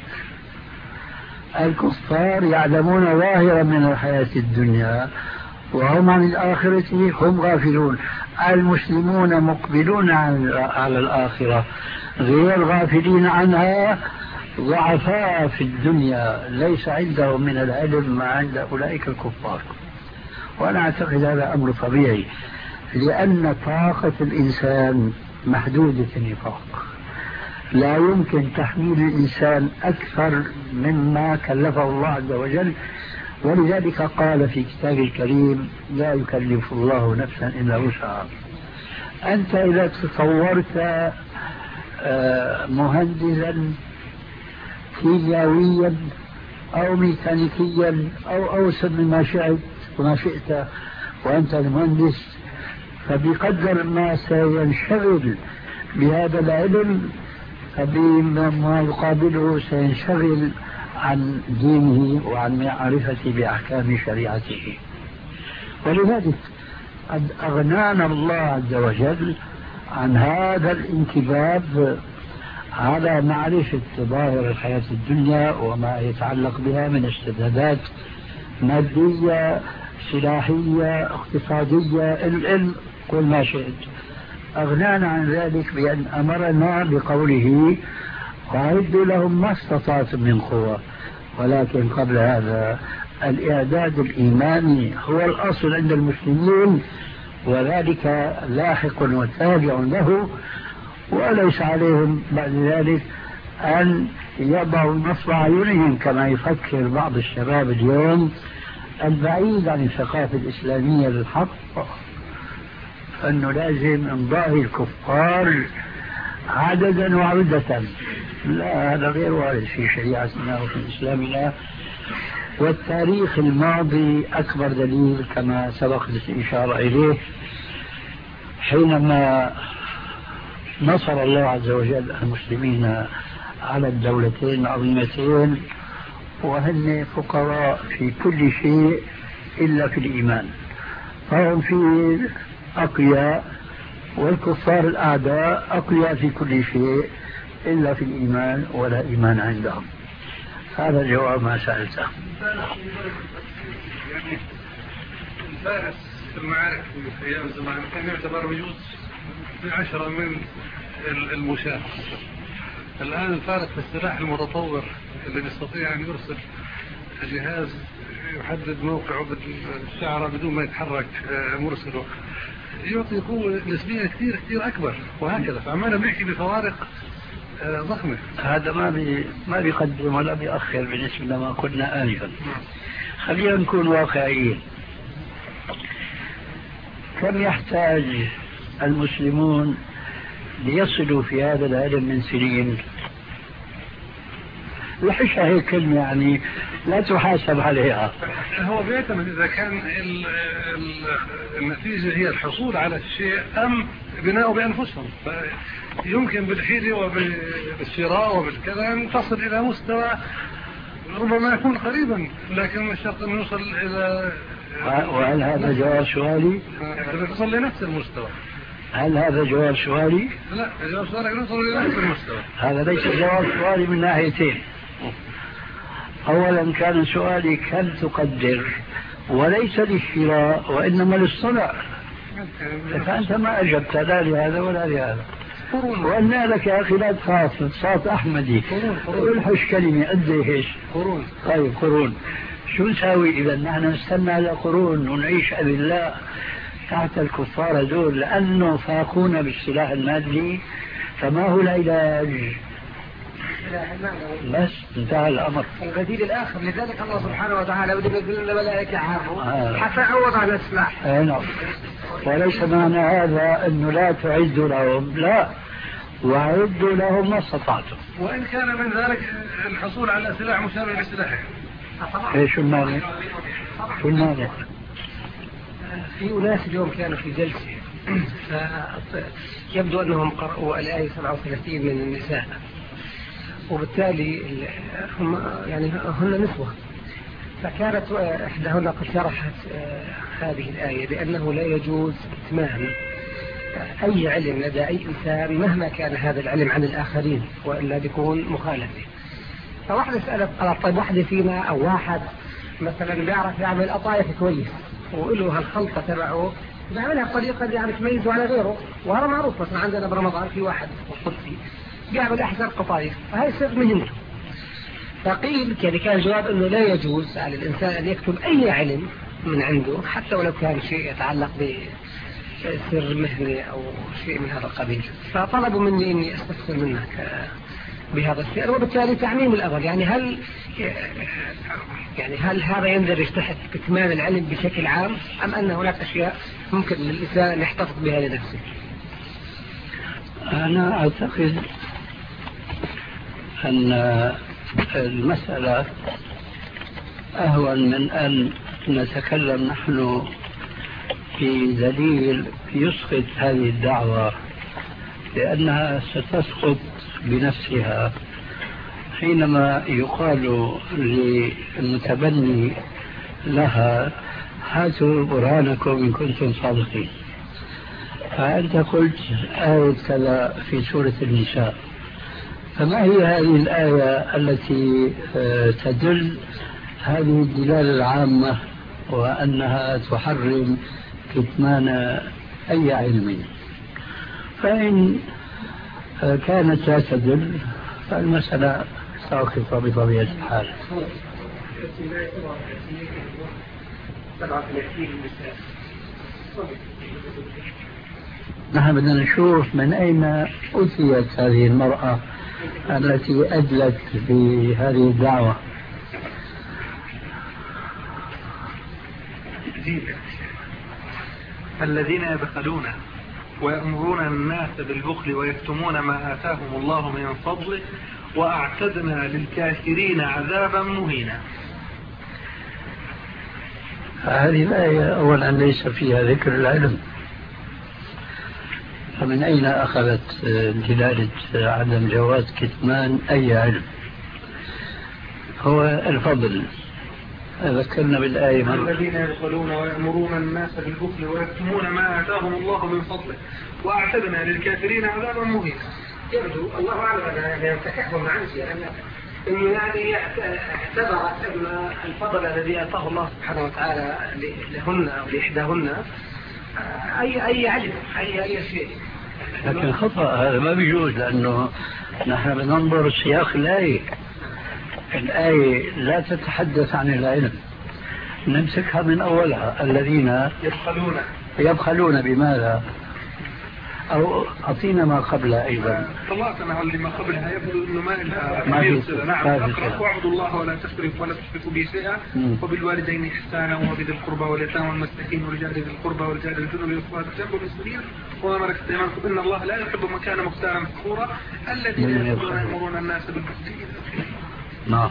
الكفار يعلمون ظاهرا من الحياة الدنيا وهم عن الآخرة هم غافلون. المسلمون مقبلون على الآخرة غير غافلين عنها، ضعفاء في الدنيا ليس عندهم من العلم ما عند أولئك الكفار. وأنا أعتقد هذا أمر طبيعي، لأن طاقة الإنسان محدودة النفاق، لا يمكن تحميل الإنسان أكثر مما كلفه الله عز وجل. ولذلك قال في كتابه الكريم لا يكلف الله نفسا إلا وسعها. أنت إذا تصورت مهندسا كيميائيا أو ميكانيكيا أو أوسع مما شئت وأنت المهندس، فبقدر ما سينشغل بهذا العلم فبما يقابله سينشغل عن دينه وعن معرفة بأحكام شريعته. ولذلك قد أغنانا الله عز وجل عن هذا الانكباب على معرفة ظاهر الحياة الدنيا وما يتعلق بها من استعدادات مادية سلاحية اقتصادية العلم كل ما شئت. أغنانا عن ذلك بأن أمرنا بقوله وأعدوا لهم ما استطعتم من قوة. ولكن قبل هذا الإعداد الإيماني هو الأصل عند المسلمين، وذلك لاحق وتابع له، وليس عليهم بعد ذلك أن يضعوا نصب أعينهم كما يفكر بعض الشباب اليوم البعيد عن الثقافة الإسلامية للحق، أنه لازم نضاهي الكفار عددا وعدة. لا، هذا غير وارد في شريعتنا وفي إسلامنا. والتاريخ الماضي أكبر دليل كما سبق الإشارة إليه، حينما نصر الله عز وجل المسلمين على الدولتين العظيمتين وهن فقراء في كل شيء إلا في الإيمان، فهم في أقوياء، والكفار الأعداء أقوياء في كل شيء إلا في الإيمان، ولا إيمان عندهم. هذا الجواب ما سألته. يعني الفارس في المعارك في أيام زمان كان يعتبر بجوز ب10 من المشاة. الآن الفارس في السلاح المتطور اللي يستطيع أن يرسل جهاز يحدد موقعه بالشعرة بدون ما يتحرك مرسله، يعطي قوة نسبية كثير أكبر، وهكذا. فعمالنا بنحكي بفوارق ضخمة. هذا ما بيقدم ولا بيأخر بالنسبة لما قلنا آنفا. خلينا نكون واقعيين. كم يحتاج المسلمون ليصلوا في هذا العلم من سنين؟ لحشها هيك كلمة يعني لا تحاسب عليها. هو بيعتمد إذا كان النتيجة هي الحصول على الشيء أم بناء بأنفسهم. يمكن بالحيلة وبالشراء وبالكذا أن تصل إلى مستوى ربما يكون قريبا، لكن الشرط أن يوصل إلى. وهل هذا جواب سؤالي؟ تصل لنفس المستوى. هل هذا جواب سؤالي؟ لا، جواب سؤالك نوصل إلى نفس المستوى. هذا ليس جواب سؤالي من ناحيتين. أولا كان سؤالي كم تقدر، وليس للشراء وإنما للصنع، فأنت ما أجبت لا لهذا ولا لهذا. وقلنا لك يا أخي لا تخاف، صوت أحمدي الحش كلمة قديش قرون. طيب قرون شو نساوي إذا نحن نستنى على قرون ونعيش بالله تحت الكفار دول لأنه فاقونا بالسلاح المادي؟ فما هو العلاج؟ بس انتهى الأمر. البديل الآخر. لذلك الله سبحانه وتعالى بدأ يقول الملائكة عارفوا حتى عوض على السلاح. نعم. وليس معنى هذا أنه لا تعد لهم، لا، وأعدوا لهم ما استطعتم. وإن كان من ذلك الحصول على سلاح مشابه لسلاحهم. ايش المانع؟ شو المانع؟ في أناس اليوم كانوا في جلسة يبدو أنهم قرأوا الآية 37 من النساء، وبالتالي هم يعني هن نسوة، فكانت إحداهن قد شرحت هذه الآية بأنه لا يجوز كتمان أي علم لدى أي إنسان مهما كان هذا العلم عن الآخرين، وإلا بيكون مخالفة. فواحدة سألت طيب واحدة فينا أو واحد مثلا بيعرف يعمل قطايف كويس وله هالخلطة تبعه بيعملها بطريقة يعني تميزه على غيره، وهذا معروف. مثلا عندنا برمضان في واحد قدسي بيعمل أحسن قطايف، فهي سر مهمته. فقيل كان الجواب أنه لا يجوز على الإنسان أن يكتب أي علم من عنده حتى ولو كان شيء يتعلق بسر مهني أو شيء من هذا القبيل. فطلبوا مني أني أستفسر منك بهذا السؤال، وبالتالي تعميم الأمر. يعني هل هذا يندرج تحت كتمان العلم بشكل عام، أم أن هناك أشياء ممكن للإنسان أن يحتفظ بها لنفسه؟ أنا أعتقد أن المسألة أهون من أن نتكلم نحن في دليل يسقط هذه الدعوة، لأنها ستسقط بنفسها حينما يقال للمتبني لها هاتوا برهانكم إن كنتم صادقين. فأنت قلت آية كذا في سورة النساء، فما هي هذه الآية التي تدل هذه الدلالة العامة وأنها تحرم كتمان أي علم؟ فإن كانت لا تدل فالمسألة ساقطة بطبيعة الحال. نحن بدنا نشوف من أين أتيت هذه المرأة التي أدلت بهذه الدعوة. الذين يبخلون ويأمرون الناس بالبخل ويكتمون ما آتاهم الله من فضله وأعتدنا للكافرين عذابا مهينا. هذه الآية أولا ليس فيها ذكر العلم، فمن أين أخذت دلالة عدم جواز كتمان أي علم؟ هو الفضل. ذكرنا بالآية الذين يبخلون ويأمرون الناس بالبخل ويكتمون ما آتاهم الله من فضله وأعتدنا للكافرين عذابا مهينا. يبدو الله أعلم أن ينتكحهم عن شيء، إنه يعني اعتبرت أن الفضل الذي أعطاه الله سبحانه وتعالى لهن أو لإحداهن أي علم أي شيء. لكن خطأ، هذا ما بيجوز، لأنه نحن بننظر سياق الآية. الآية لا تتحدث عن العلم، نمسكها من أولها. الذين يبخلون بماذا؟ أو أعطينا ما قبلها أيضا. طلعتنا على اللي ما قبلها يبدو أنه ما في. نعم. أقرأ واعبدوا الله ولا تشركوا ولا تشركوا به شيئا وبالوالدين إحسانا وبذي القربى واليتامى والمساكين ورجال ذي القربى ورجال الجنوب والإخوات الجنب والمسلمين وما ملكت أيمانكم إن الله لا يحب من كان مختالا فخورا الذين يأمرون الناس بالبخل. نعم.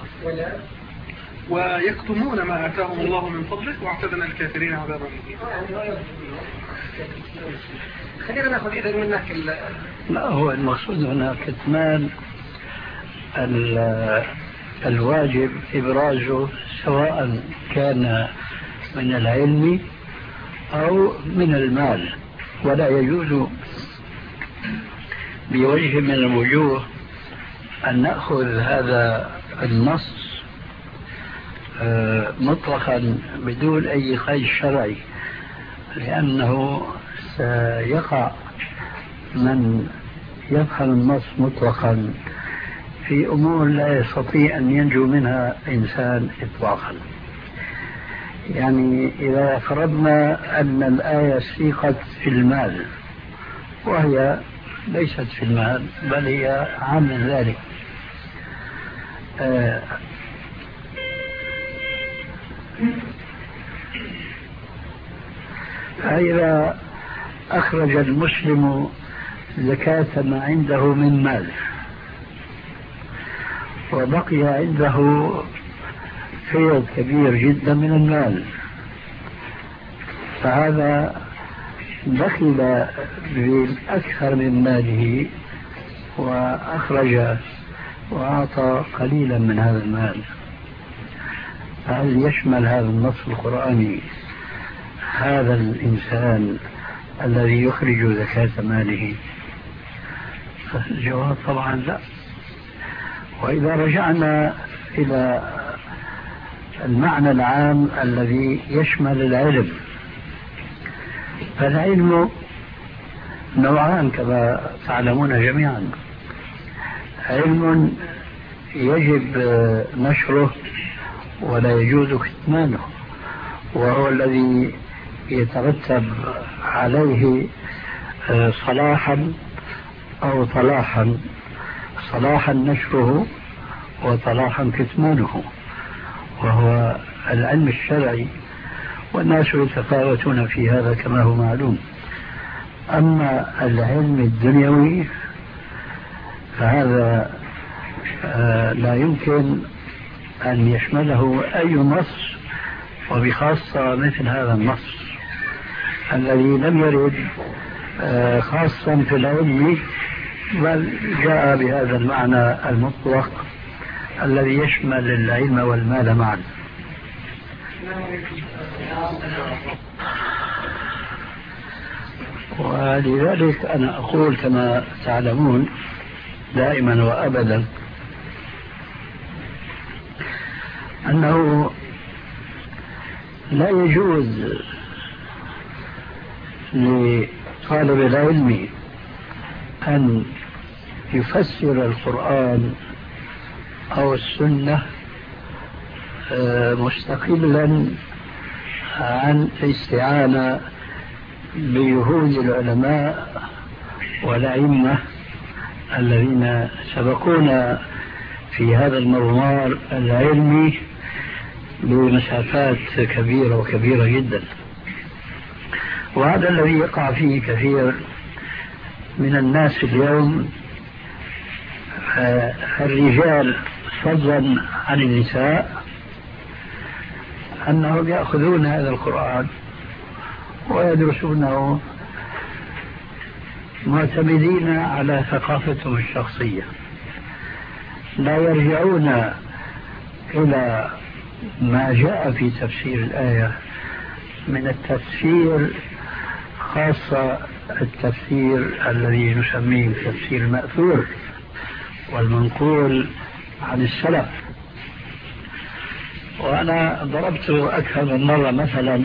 ويكتمون ما آتاهم الله من فضله واعتدنا الكافرين عذابا مهينا. خلينا ناخذ إذا منك لا، هو المقصود هنا كتمان الواجب إبرازه سواء كان من العلم أو من المال، ولا يجوز بوجه من الوجوه أن نأخذ هذا النص مطلقا بدون أي قيد شرعي، لأنه سيقع من يفهم النص مطلقا في أمور لا يستطيع أن ينجو منها إنسان إطلاقا. يعني إذا فرضنا أن الآية سيقت في المال، وهي ليست في المال بل هي عام من ذلك، فإذا أخرج المسلم زكاة ما عنده من مال وبقي عنده فيض كبير جدا من المال، فهذا دخل بأكثر من ماله وأخرج وأعطى قليلا من هذا المال. فهل يشمل هذا النص القرآني هذا الإنسان الذي يخرج زكاة ماله؟ الجواب طبعا لا. وإذا رجعنا إلى المعنى العام الذي يشمل العلم، فالعلم نوعان كما تعلمون جميعا: علم يجب نشره ولا يجوز كتمانه، وهو الذي يترتب عليه صلاحا أو طلاحا، صلاحا نشره وطلاحا كتمانه، وهو العلم الشرعي، والناس يتفاوتون في هذا كما هو معلوم. أما العلم الدنيوي فهذا لا يمكن أن يشمله أي نص، وبخاصة مثل هذا النص الذي لم يرد خاصا في العلم، بل جاء بهذا المعنى المطلق الذي يشمل العلم والمال معا. ولذلك أنا أقول كما تعلمون دائما وأبدا أنه لا يجوز لطالب العلم أن يفسر القرآن أو السنة مستقلا عن الاستعانة بجهود العلماء والأئمة الذين سبقونا في هذا المضمار العلمي بمسافات كبيرة وكبيرة جدا. وهذا الذي يقع فيه كثير من الناس اليوم، الرجال فضلا عن النساء، أنهم يأخذون هذا القرآن ويدرسونه معتمدين على ثقافتهم الشخصية، لا يرجعون إلى ما جاء في تفسير الآية من التفسير، خاصة التفسير الذي نسميه تفسير المأثور والمنقول عن السلف. وأنا ضربت أكثر من مرة مثلا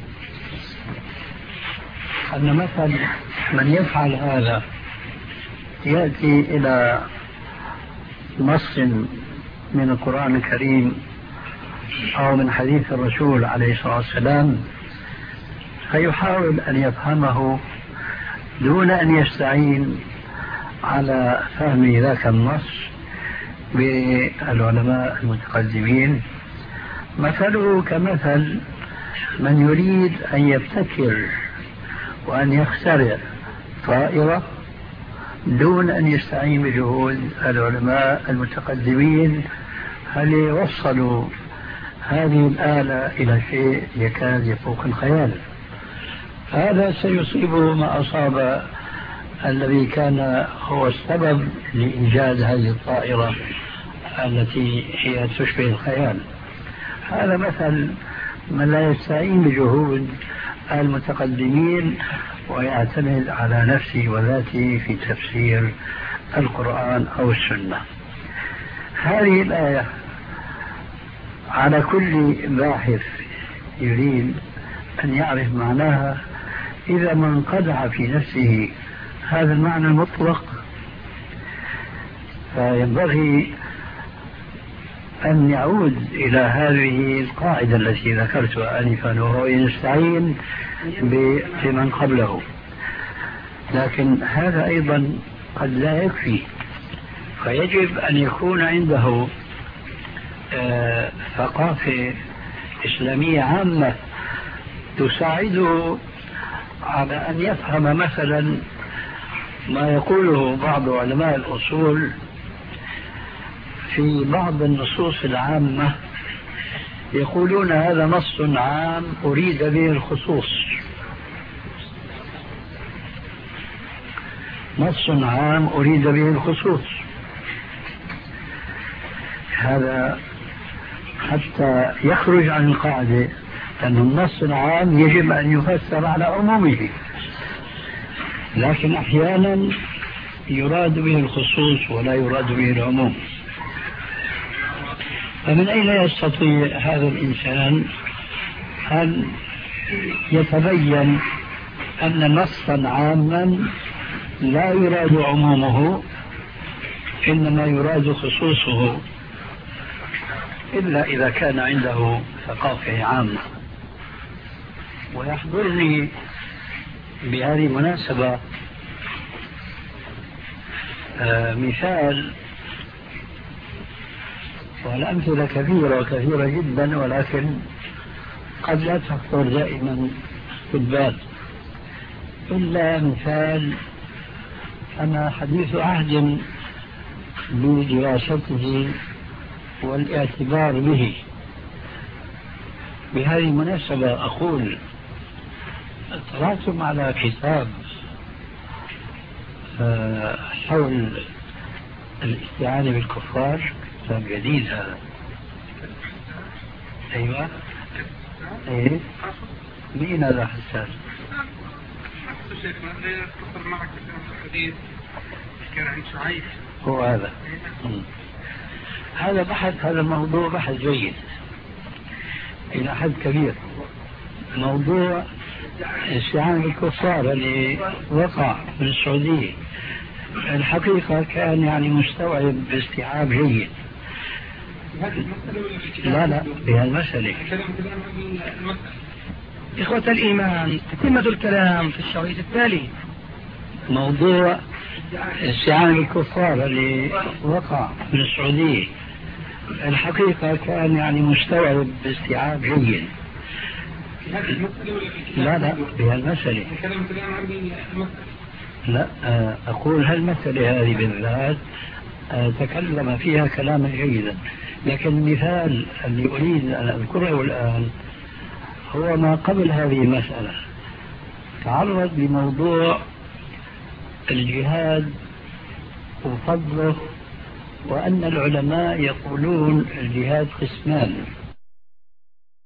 أن مثل من يفعل هذا يأتي إلى نص من القرآن الكريم أو من حديث الرسول عليه الصلاة والسلام، فيحاول أن يفهمه دون أن يستعين على فهم ذاك النص بالعلماء المتقدمين. مثله كمثل من يريد أن يبتكر وأن يخترع طائرة دون أن يستعين بجهود العلماء المتقدمين، هل يوصلوا هذه الآلة إلى شيء يكاد يفوق الخيال. هذا سيصيبه ما أصاب الذي كان هو السبب لإيجاد هذه الطائرة التي هي تشبه الخيال. هذا مثل من لا يستعين بجهود المتقدمين ويعتمد على نفسه وذاته في تفسير القرآن أو السنة. هذه الآية على كل باحث يريد أن يعرف معناها، إذا ما انقدح في نفسه هذا المعنى المطلق، فينبغي أن يعود إلى هذه القاعدة التي ذكرتها آنفا، وهو يستعين بمن قبله. لكن هذا أيضا قد لا يكفي، فيجب أن يكون عنده ثقافة إسلامية عامة تساعده على أن يفهم مثلا ما يقوله بعض علماء الأصول في بعض النصوص العامة، يقولون هذا نص عام أريد به الخصوص، نص عام أريد به الخصوص. هذا حتى يخرج عن القاعدة أن النص العام يجب أن يفسر على عمومه، لكن أحيانا يراد به الخصوص ولا يراد به العموم. فمن أين يستطيع هذا الإنسان أن يتبين أن نصا عاما لا يراد عمومه إنما يراد خصوصه، إلا إذا كان عنده ثقافة عامة؟ ويحضرني بهذه المناسبة مثال، والأمثلة كثيرة وكثيرة جدا، ولكن قد لا تخطر دائما في البال، إلا مثال أنا حديث عهد بدراسته والاعتبار به. بهذه المناسبة أقول اطلعتم على كتاب حول الاستعانة بالكفار، كتاب جديد هذا. أيوة. إيه مين هذا حسان؟ معك الحديث كان عن شعيب هو هذا. هذا بحث، هذا الموضوع بحث جيد إلى حد كبير. موضوع استعانة بالكفار اللي وقع في السعودية الحقيقة كان يعني مستوعب باستيعاب جيد. لا بهالمسألة إخوة الإيمان، تتمة الكلام في الشريط التالي. موضوع استعانة بالكفار اللي وقع في السعودية الحقيقة كان يعني مستوعب باستيعاب جيد. لا بهالمسألة. لا أقول هالمسألة هذه بالذات تكلم فيها كلاما جيدا، لكن المثال اللي أريد أن أذكره الآن هو ما قبل هذه المسألة. تعرض لموضوع الجهاد وفضله، وأن العلماء يقولون الجهاد قسمان: